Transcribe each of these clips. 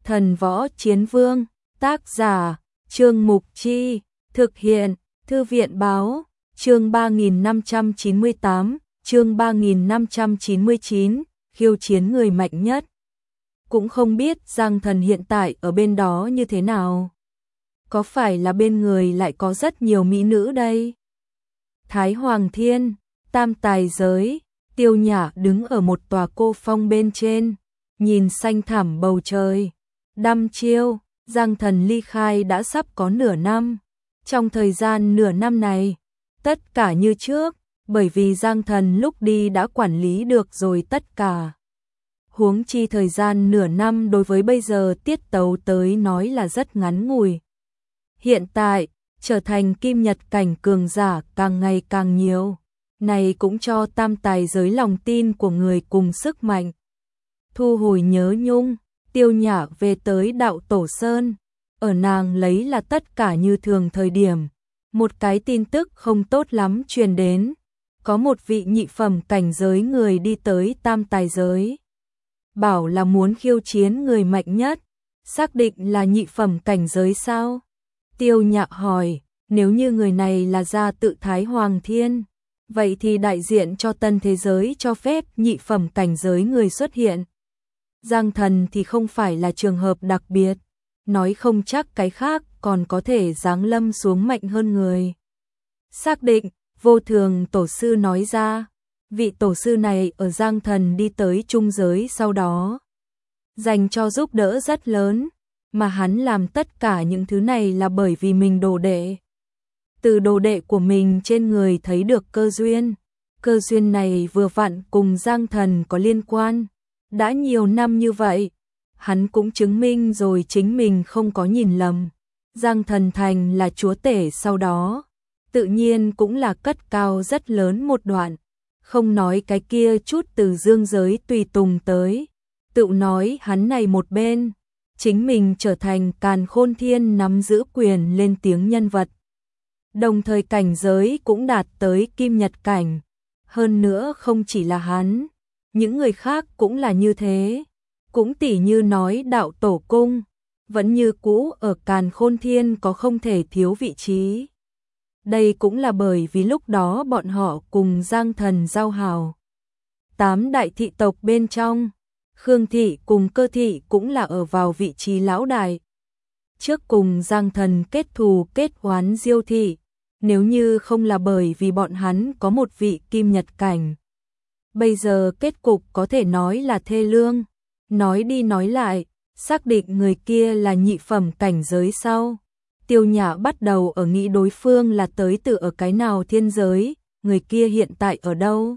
Thần Võ Chiến Vương, tác giả, Trương Mục Chi, thực hiện, Thư viện Báo, chương 3598, chương 3599, khiêu chiến người mạnh nhất. Cũng không biết Giang Thần hiện tại ở bên đó như thế nào. Có phải là bên người lại có rất nhiều mỹ nữ đây? Thái Hoàng Thiên, Tam Tài Giới, Tiêu Nhã đứng ở một tòa cô phong bên trên, nhìn xanh thẳm bầu trời. Đăm chiêu, Giang Thần ly khai đã sắp có nửa năm. Trong thời gian nửa năm này, tất cả như trước, bởi vì Giang Thần lúc đi đã quản lý được rồi tất cả. Huống chi thời gian nửa năm đối với bây giờ Tiết Tấu tới nói là rất ngắn ngủi. Hiện tại, trở thành kim nhật cảnh cường giả càng ngày càng nhiều. Này cũng cho Tam Tài Giới lòng tin của người cùng sức mạnh. Thu hồi nhớ nhung, Tiêu Nhã về tới Đạo Tổ Sơn. Ở nàng lấy là tất cả như thường thời điểm. Một cái tin tức không tốt lắm truyền đến. Có một vị nhị phẩm cảnh giới người đi tới Tam Tài Giới. Bảo là muốn khiêu chiến người mạnh nhất. Xác định là nhị phẩm cảnh giới sao? Tiêu Nhã hỏi, nếu như người này là gia tự Thái Hoàng Thiên, vậy thì đại diện cho tân thế giới cho phép nhị phẩm cảnh giới người xuất hiện. Giang Thần thì không phải là trường hợp đặc biệt, nói không chắc cái khác còn có thể giáng lâm xuống mạnh hơn người. Xác định, Vô Thường Tổ sư nói ra, vị tổ sư này ở Giang Thần đi tới trung giới sau đó, dành cho giúp đỡ rất lớn, mà hắn làm tất cả những thứ này là bởi vì mình đồ đệ. Từ đồ đệ của mình trên người thấy được cơ duyên này vừa vặn cùng Giang Thần có liên quan. Đã nhiều năm như vậy, hắn cũng chứng minh rồi chính mình không có nhìn lầm. Giang Thần thành là chúa tể sau đó, tự nhiên cũng là cất cao rất lớn một đoạn. Không nói cái kia chút từ dương giới tùy tùng tới, tự nói hắn này một bên, chính mình trở thành Càn Khôn Thiên nắm giữ quyền lên tiếng nhân vật. Đồng thời cảnh giới cũng đạt tới kim nhật cảnh. Hơn nữa không chỉ là hắn, những người khác cũng là như thế. Cũng tỉ như nói Đạo Tổ Cung, vẫn như cũ ở Càn Khôn Thiên có không thể thiếu vị trí. Đây cũng là bởi vì lúc đó bọn họ cùng Giang Thần giao hảo. 8 đại thị tộc bên trong, Khương Thị cùng Cơ Thị cũng là ở vào vị trí lão đại. Trước cùng Giang Thần kết thù kết oán Diêu Thị, nếu như không là bởi vì bọn hắn có một vị kim nhật cảnh. Bây giờ kết cục có thể nói là thê lương. Nói đi nói lại, xác định người kia là nhị phẩm cảnh giới sau. Tiêu Nhã bắt đầu ở nghĩ đối phương là tới từ ở cái nào thiên giới, người kia hiện tại ở đâu.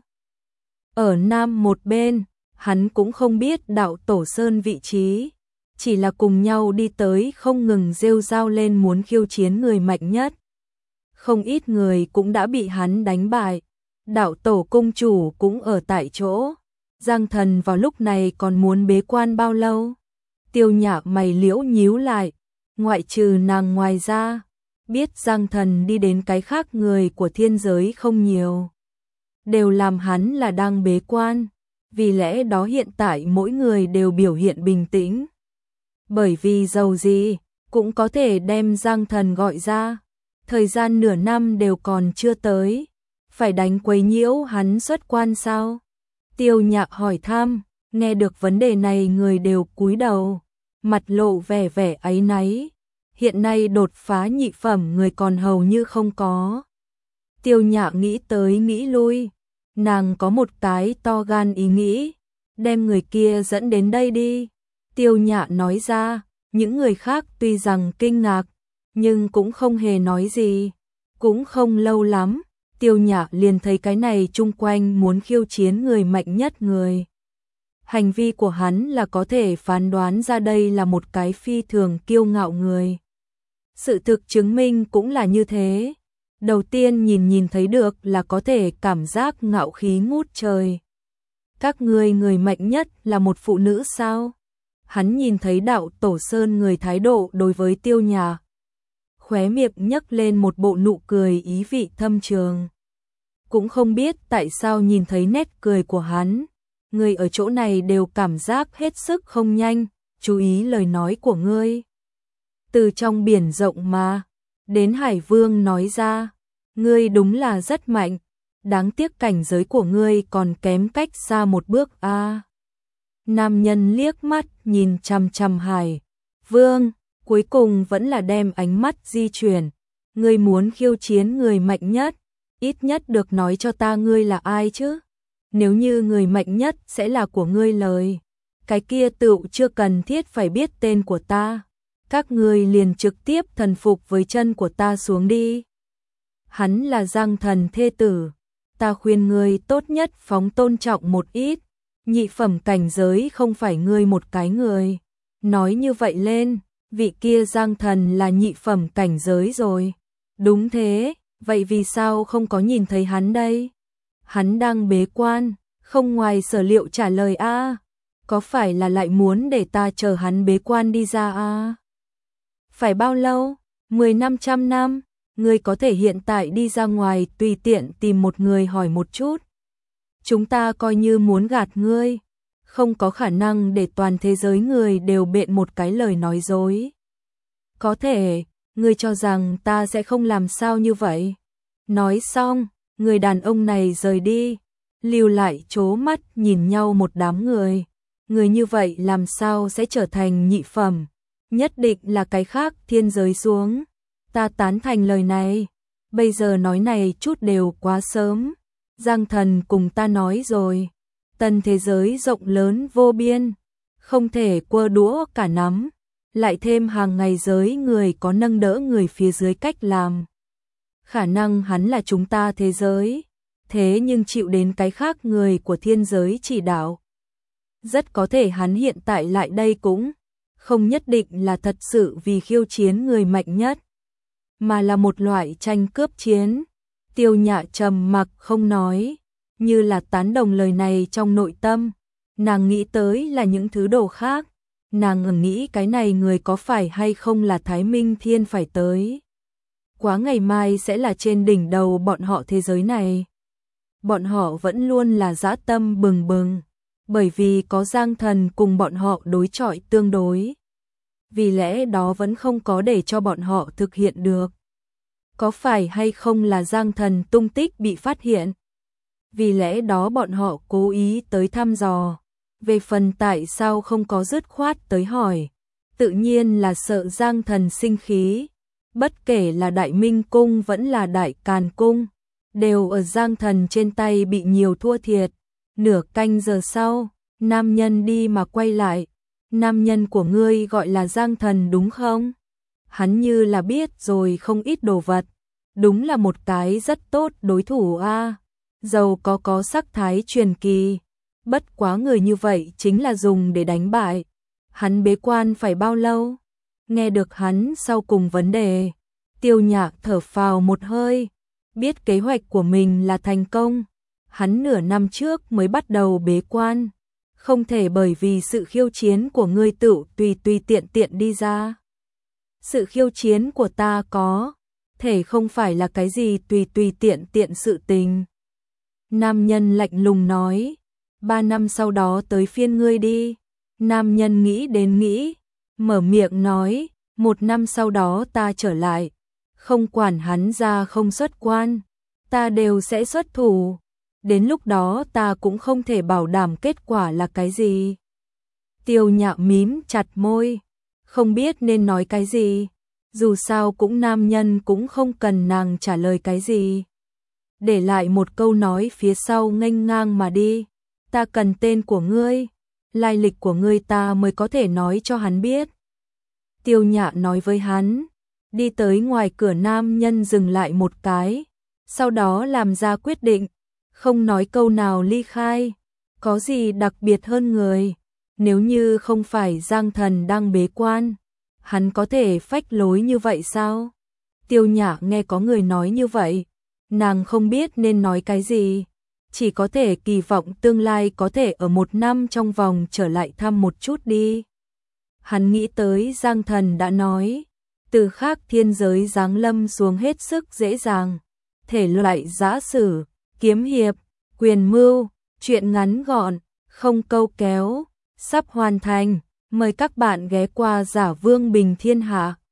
Ở nam một bên, hắn cũng không biết Đạo Tổ Sơn vị trí. Chỉ là cùng nhau đi tới không ngừng rêu rao lên muốn khiêu chiến người mạnh nhất. Không ít người cũng đã bị hắn đánh bại. Đạo Tổ Cung chủ cũng ở tại chỗ. Giang Thần vào lúc này còn muốn bế quan bao lâu? Tiêu Nhã mày liễu nhíu lại. Ngoại trừ nàng ngoài ra, biết Giang Thần đi đến cái khác người của thiên giới không nhiều. Đều làm hắn là đang bế quan. Vì lẽ đó hiện tại mỗi người đều biểu hiện bình tĩnh. Bởi vì dầu gì, cũng có thể đem Giang Thần gọi ra. Thời gian nửa năm đều còn chưa tới. Phải đánh quấy nhiễu hắn xuất quan sao? Tiêu Nhã hỏi thăm, nghe được vấn đề này người đều cúi đầu, mặt lộ vẻ vẻ áy náy. Hiện nay đột phá nhị phẩm người còn hầu như không có. Tiêu Nhã nghĩ tới nghĩ lui, nàng có một cái to gan ý nghĩ, đem người kia dẫn đến đây đi. Tiêu Nhã nói ra, những người khác tuy rằng kinh ngạc, nhưng cũng không hề nói gì. Cũng không lâu lắm, Tiêu Nhã liền thấy cái này chung quanh muốn khiêu chiến người mạnh nhất người. Hành vi của hắn là có thể phán đoán ra đây là một cái phi thường kiêu ngạo người. Sự thực chứng minh cũng là như thế. Đầu tiên nhìn thấy được là có thể cảm giác ngạo khí ngút trời. Các người mạnh nhất là một phụ nữ sao? Hắn nhìn thấy Đạo Tổ Sơn người thái độ đối với Tiêu Nhã. Khóe miệng nhấc lên một bộ nụ cười ý vị thâm trường. Cũng không biết tại sao nhìn thấy nét cười của hắn, người ở chỗ này đều cảm giác hết sức không nhanh, chú ý lời nói của ngươi. Từ trong biển rộng mà, đến Hải Vương nói ra, ngươi đúng là rất mạnh, đáng tiếc cảnh giới của ngươi còn kém cách xa một bước a. Nam nhân liếc mắt nhìn chằm chằm Hải Vương, cuối cùng vẫn là đem ánh mắt di chuyển. Ngươi muốn khiêu chiến người mạnh nhất, ít nhất được nói cho ta ngươi là ai chứ. Nếu như người mạnh nhất sẽ là của ngươi lời, cái kia tựu chưa cần thiết phải biết tên của ta. Các ngươi liền trực tiếp thần phục với chân của ta xuống đi. Hắn là Giang Thần thê tử, ta khuyên ngươi tốt nhất phóng tôn trọng một ít, nhị phẩm cảnh giới không phải ngươi một cái người. Nói như vậy lên, vị kia Giang Thần là nhị phẩm cảnh giới rồi. Đúng thế, vậy vì sao không có nhìn thấy hắn đây? Hắn đang bế quan, không ngoài sở liệu trả lời a. Có phải là lại muốn để ta chờ hắn bế quan đi ra a? Phải bao lâu? 10-500 năm? Ngươi có thể hiện tại đi ra ngoài tùy tiện tìm một người hỏi một chút. Chúng ta coi như muốn gạt ngươi, không có khả năng để toàn thế giới người đều bện một cái lời nói dối. Có thể, ngươi cho rằng ta sẽ không làm sao như vậy. Nói xong, người đàn ông này rời đi, lưu lại trố mắt nhìn nhau một đám người. Người như vậy làm sao sẽ trở thành nhị phẩm? Nhất định là cái khác thiên giới xuống. Ta tán thành lời này. Bây giờ nói này chút đều quá sớm. Giang Thần cùng ta nói rồi. Tân thế giới rộng lớn vô biên, không thể quơ đũa cả nắm. Lại thêm hàng ngày giới người có nâng đỡ người phía dưới cách làm. Khả năng hắn là chúng ta thế giới, thế nhưng chịu đến cái khác người của thiên giới chỉ đạo. Rất có thể hắn hiện tại lại đây cũng không nhất định là thật sự vì khiêu chiến người mạnh nhất, mà là một loại tranh cướp chiến. Tiêu Nhã trầm mặc không nói, như là tán đồng lời này trong nội tâm. Nàng nghĩ tới là những thứ đồ khác. Nàng nghĩ cái này người có phải hay không là Thái Minh Thiên phải tới. Quá ngày mai sẽ là trên đỉnh đầu bọn họ thế giới này. Bọn họ vẫn luôn là dã tâm bừng bừng, bởi vì có Giang Thần cùng bọn họ đối chọi tương đối. Vì lẽ đó vẫn không có để cho bọn họ thực hiện được. Có phải hay không là Giang Thần tung tích bị phát hiện? Vì lẽ đó bọn họ cố ý tới thăm dò. Về phần tại sao không có dứt khoát tới hỏi, tự nhiên là sợ Giang Thần sinh khí. Bất kể là Đại Minh Cung vẫn là Đại Càn Cung, đều ở Giang Thần trên tay bị nhiều thua thiệt. Nửa canh giờ sau, nam nhân đi mà quay lại. Nam nhân của ngươi gọi là Giang Thần đúng không? Hắn như là biết rồi không ít đồ vật. Đúng là một cái rất tốt đối thủ a. Giàu có sắc thái truyền kỳ. Bất quá người như vậy chính là dùng để đánh bại. Hắn bế quan phải bao lâu? Nghe được hắn sau cùng vấn đề, Tiêu Nhạc thở phào một hơi, biết kế hoạch của mình là thành công. Hắn nửa năm trước mới bắt đầu bế quan, không thể bởi vì sự khiêu chiến của ngươi tự tùy tiện đi ra. Sự khiêu chiến của ta có thể không phải là cái gì tùy tiện sự tình. Nam nhân lạnh lùng nói, 3 năm sau đó tới phiên ngươi đi. Nam nhân nghĩ đến nghĩ, mở miệng nói, 1 năm sau đó ta trở lại. Không quản hắn ra không xuất quan, ta đều sẽ xuất thủ. Đến lúc đó ta cũng không thể bảo đảm kết quả là cái gì. Tiêu Nhã mím chặt môi, không biết nên nói cái gì. Dù sao cũng nam nhân cũng không cần nàng trả lời cái gì. Để lại một câu nói phía sau nghênh ngang mà đi. Ta cần tên của ngươi, lai lịch của ngươi ta mới có thể nói cho hắn biết. Tiêu Nhã nói với hắn, đi tới ngoài cửa. Nam nhân dừng lại một cái, sau đó làm ra quyết định, không nói câu nào ly khai. Có gì đặc biệt hơn người? Nếu như không phải Giang Thần đang bế quan, hắn có thể phách lối như vậy sao? Tiêu Nhã nghe có người nói như vậy, nàng không biết nên nói cái gì, chỉ có thể kỳ vọng tương lai có thể ở 1 năm trong vòng trở lại thăm một chút đi. Hắn nghĩ tới Giang Thần đã nói, từ khác thiên giới giáng lâm xuống hết sức dễ dàng, thể loại giã sử, kiếm hiệp, quyền mưu, chuyện ngắn gọn, không câu kéo, sắp hoàn thành. Mời các bạn ghé qua Giả Vương Bình Thiên Hạ.